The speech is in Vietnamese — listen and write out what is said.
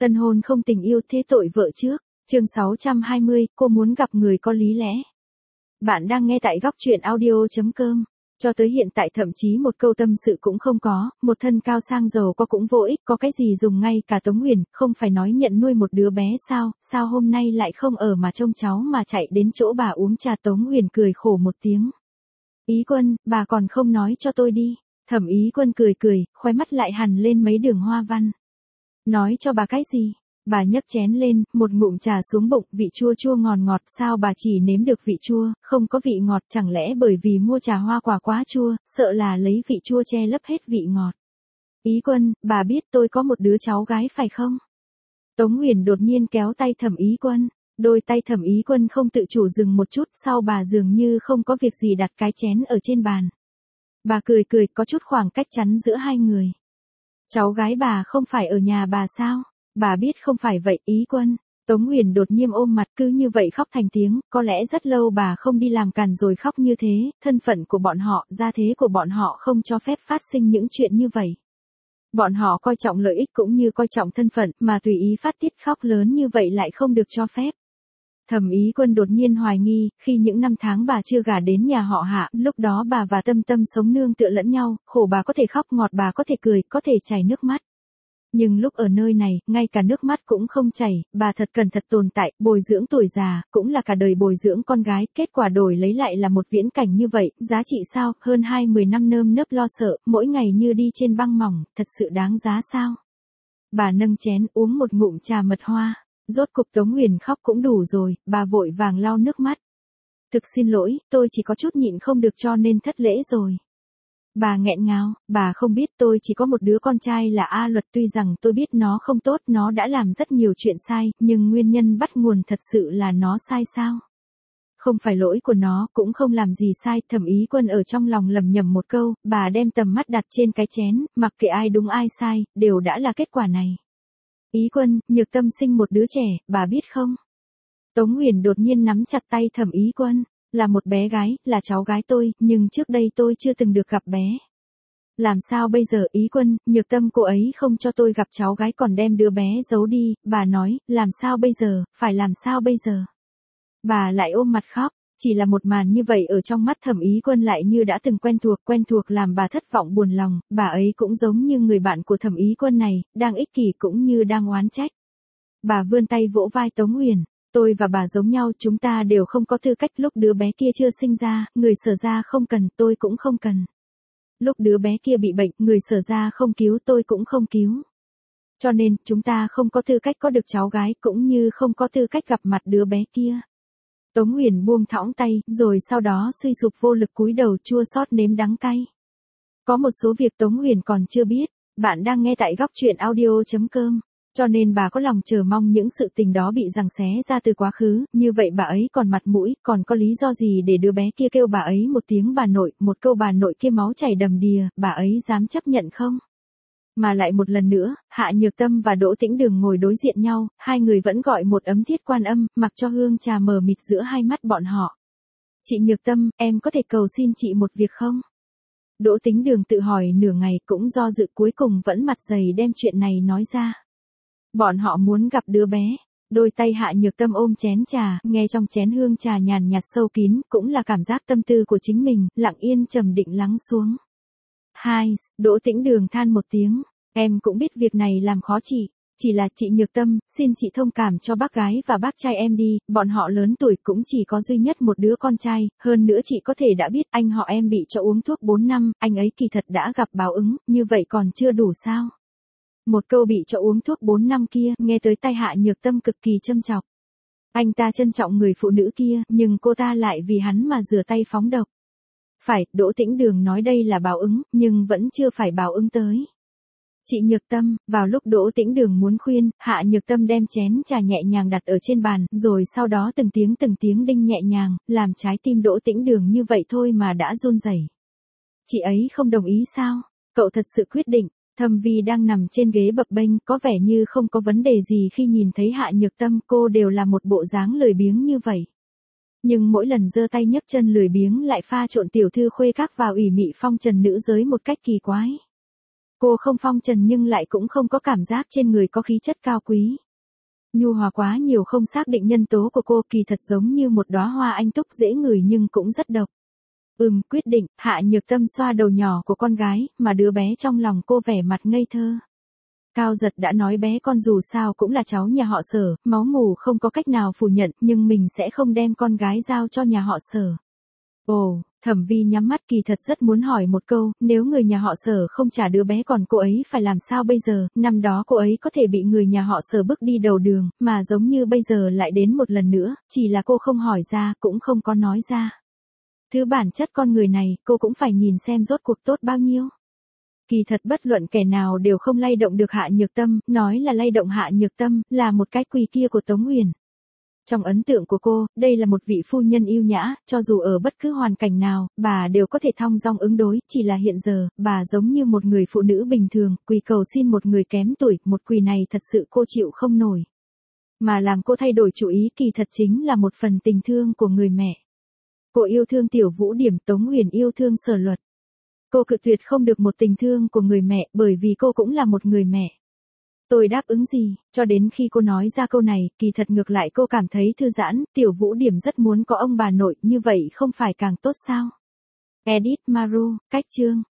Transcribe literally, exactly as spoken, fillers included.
Tân hôn không tình yêu thế tội vợ trước. Chương sáu trăm hai mươi, cô muốn gặp người có lý lẽ. Bạn đang nghe tại góc truyện audio.com. Cho tới hiện tại thậm chí một câu tâm sự cũng không có, một thân cao sang giàu có cũng vô ích, có cái gì dùng ngay cả Tống Huyền, không phải nói nhận nuôi một đứa bé sao, sao hôm nay lại không ở mà trông cháu mà chạy đến chỗ bà uống trà. Tống Huyền cười khổ một tiếng. Ý Quân, bà còn không nói cho tôi đi. Thẩm Ý Quân cười cười, khóe mắt lại hằn lên mấy đường hoa văn. Nói cho bà cái gì? Bà nhấp chén lên, một ngụm trà xuống bụng, vị chua chua ngọt ngọt, sao bà chỉ nếm được vị chua, không có vị ngọt, chẳng lẽ bởi vì mua trà hoa quả quá chua, sợ là lấy vị chua che lấp hết vị ngọt. Ý Quân, bà biết tôi có một đứa cháu gái phải không? Tống Huyền đột nhiên kéo tay Thẩm Ý Quân, đôi tay Thẩm Ý Quân không tự chủ dừng một chút, sau bà dường như không có việc gì đặt cái chén ở trên bàn. Bà cười cười, có chút khoảng cách chắn giữa hai người. Cháu gái bà không phải ở nhà bà sao? Bà biết không phải vậy, Ý Quân. Tống Huyền đột nhiên ôm mặt cứ như vậy khóc thành tiếng, có lẽ rất lâu bà không đi làm càn rồi khóc như thế, thân phận của bọn họ, gia thế của bọn họ không cho phép phát sinh những chuyện như vậy. Bọn họ coi trọng lợi ích cũng như coi trọng thân phận, mà tùy ý phát tiết khóc lớn như vậy lại không được cho phép. Thẩm Ý Quân đột nhiên hoài nghi, khi những năm tháng bà chưa gả đến nhà họ Hạ, lúc đó bà và Tâm Tâm sống nương tựa lẫn nhau, khổ bà có thể khóc, ngọt bà có thể cười, có thể chảy nước mắt. Nhưng lúc ở nơi này, ngay cả nước mắt cũng không chảy, bà thật cần thật tồn tại, bồi dưỡng tuổi già, cũng là cả đời bồi dưỡng con gái, kết quả đổi lấy lại là một viễn cảnh như vậy, giá trị sao, hơn hai mươi năm nơm nớp lo sợ, mỗi ngày như đi trên băng mỏng, thật sự đáng giá sao? Bà nâng chén uống một ngụm trà mật hoa, rốt cục Tống Huyền khóc cũng đủ rồi, bà vội vàng lau nước mắt. Thực xin lỗi, tôi chỉ có chút nhịn không được cho nên thất lễ rồi. Bà nghẹn ngào, bà không biết tôi chỉ có một đứa con trai là A Luật, tuy rằng tôi biết nó không tốt, nó đã làm rất nhiều chuyện sai, nhưng nguyên nhân bắt nguồn thật sự là nó sai sao? Không phải lỗi của nó, cũng không làm gì sai. Thẩm Ý Quân ở trong lòng lầm nhầm một câu, bà đem tầm mắt đặt trên cái chén, mặc kệ ai đúng ai sai, đều đã là kết quả này. Ý Quân, Nhược Tâm sinh một đứa trẻ, bà biết không? Tống Huyền đột nhiên nắm chặt tay Thẩm Ý Quân. Là một bé gái, là cháu gái tôi, nhưng trước đây tôi chưa từng được gặp bé. Làm sao bây giờ? Ý Quân, Nhược Tâm cô ấy không cho tôi gặp cháu gái còn đem đứa bé giấu đi, bà nói, làm sao bây giờ, phải làm sao bây giờ? Bà lại ôm mặt khóc, chỉ là một màn như vậy ở trong mắt Thẩm Ý Quân lại như đã từng quen thuộc, quen thuộc làm bà thất vọng buồn lòng, bà ấy cũng giống như người bạn của Thẩm Ý Quân này, đang ích kỷ cũng như đang oán trách. Bà vươn tay vỗ vai Tống Huyền. Tôi và bà giống nhau, chúng ta đều không có tư cách, lúc đứa bé kia chưa sinh ra, người Sở gia không cần, tôi cũng không cần. Lúc đứa bé kia bị bệnh, người Sở gia không cứu, tôi cũng không cứu. Cho nên, chúng ta không có tư cách có được cháu gái, cũng như không có tư cách gặp mặt đứa bé kia. Tống Huyền buông thõng tay, rồi sau đó suy sụp vô lực cúi đầu, chua xót nếm đắng cay. Có một số việc Tống Huyền còn chưa biết. Bạn đang nghe tại góc truyện audio.com. Cho nên bà có lòng chờ mong những sự tình đó bị giằng xé ra từ quá khứ, như vậy bà ấy còn mặt mũi, còn có lý do gì để đứa bé kia kêu bà ấy một tiếng bà nội, một câu bà nội kia máu chảy đầm đìa, bà ấy dám chấp nhận không? Mà lại một lần nữa, Hạ Nhược Tâm và Đỗ Tĩnh Đường ngồi đối diện nhau, hai người vẫn gọi một ấm Thiết Quan Âm, mặc cho hương trà mờ mịt giữa hai mắt bọn họ. Chị Nhược Tâm, em có thể cầu xin chị một việc không? Đỗ Tĩnh Đường tự hỏi nửa ngày cũng do dự cuối cùng vẫn mặt dày đem chuyện này nói ra. Bọn họ muốn gặp đứa bé. Đôi tay Hạ Nhược Tâm ôm chén trà, nghe trong chén hương trà nhàn nhạt sâu kín, cũng là cảm giác tâm tư của chính mình, lặng yên trầm định lắng xuống. Hai, Đỗ Tĩnh Đường than một tiếng, em cũng biết việc này làm khó chị, chỉ là chị Nhược Tâm, xin chị thông cảm cho bác gái và bác trai em đi, bọn họ lớn tuổi cũng chỉ có duy nhất một đứa con trai, hơn nữa chị có thể đã biết anh họ em bị cho uống thuốc bốn năm, anh ấy kỳ thật đã gặp báo ứng, như vậy còn chưa đủ sao? Một câu bị cho uống thuốc bốn năm kia, nghe tới tai Hạ Nhược Tâm cực kỳ châm chọc. Anh ta trân trọng người phụ nữ kia, nhưng cô ta lại vì hắn mà rửa tay phóng độc. Phải, Đỗ Tĩnh Đường nói đây là báo ứng, nhưng vẫn chưa phải báo ứng tới. Chị Nhược Tâm, vào lúc Đỗ Tĩnh Đường muốn khuyên, Hạ Nhược Tâm đem chén trà nhẹ nhàng đặt ở trên bàn, rồi sau đó từng tiếng từng tiếng đinh nhẹ nhàng, làm trái tim Đỗ Tĩnh Đường như vậy thôi mà đã run rẩy. Chị ấy không đồng ý sao? Cậu thật sự quyết định. Thẩm Vi đang nằm trên ghế bập bênh, có vẻ như không có vấn đề gì khi nhìn thấy Hạ Nhược Tâm, cô đều là một bộ dáng lười biếng như vậy. Nhưng mỗi lần giơ tay nhấc chân lười biếng lại pha trộn tiểu thư khuê các vào ủy mị phong trần nữ giới một cách kỳ quái. Cô không phong trần nhưng lại cũng không có cảm giác trên người có khí chất cao quý. Nhu hòa quá nhiều không xác định nhân tố của cô, kỳ thật giống như một đóa hoa anh túc dễ ngửi nhưng cũng rất độc. Ừm, quyết định, Hạ Nhược Tâm xoa đầu nhỏ của con gái, mà đứa bé trong lòng cô vẻ mặt ngây thơ. Cao Giật đã nói bé con dù sao cũng là cháu nhà họ Sở, máu mủ không có cách nào phủ nhận, nhưng mình sẽ không đem con gái giao cho nhà họ Sở. Ồ, Thẩm Vi nhắm mắt kỳ thật rất muốn hỏi một câu, nếu người nhà họ Sở không trả đứa bé còn cô ấy phải làm sao bây giờ, năm đó cô ấy có thể bị người nhà họ Sở bước đi đầu đường, mà giống như bây giờ lại đến một lần nữa, chỉ là cô không hỏi ra, cũng không có nói ra. Thứ bản chất con người này, cô cũng phải nhìn xem rốt cuộc tốt bao nhiêu. Kỳ thật bất luận kẻ nào đều không lay động được Hạ Nhược Tâm, nói là lay động Hạ Nhược Tâm, là một cái quỳ kia của Tống Uyển. Trong ấn tượng của cô, đây là một vị phu nhân yêu nhã, cho dù ở bất cứ hoàn cảnh nào, bà đều có thể thong dong ứng đối, chỉ là hiện giờ, bà giống như một người phụ nữ bình thường, quỳ cầu xin một người kém tuổi, một quỳ này thật sự cô chịu không nổi. Mà làm cô thay đổi chủ ý kỳ thật chính là một phần tình thương của người mẹ. Cô yêu thương Tiểu Vũ Điểm, Tống Uyển yêu thương Sở Luật. Cô cự tuyệt không được một tình thương của người mẹ, bởi vì cô cũng là một người mẹ. Tôi đáp ứng gì, cho đến khi cô nói ra câu này, kỳ thật ngược lại cô cảm thấy thư giãn, Tiểu Vũ Điểm rất muốn có ông bà nội, như vậy không phải càng tốt sao? Edit Maru, cách chương.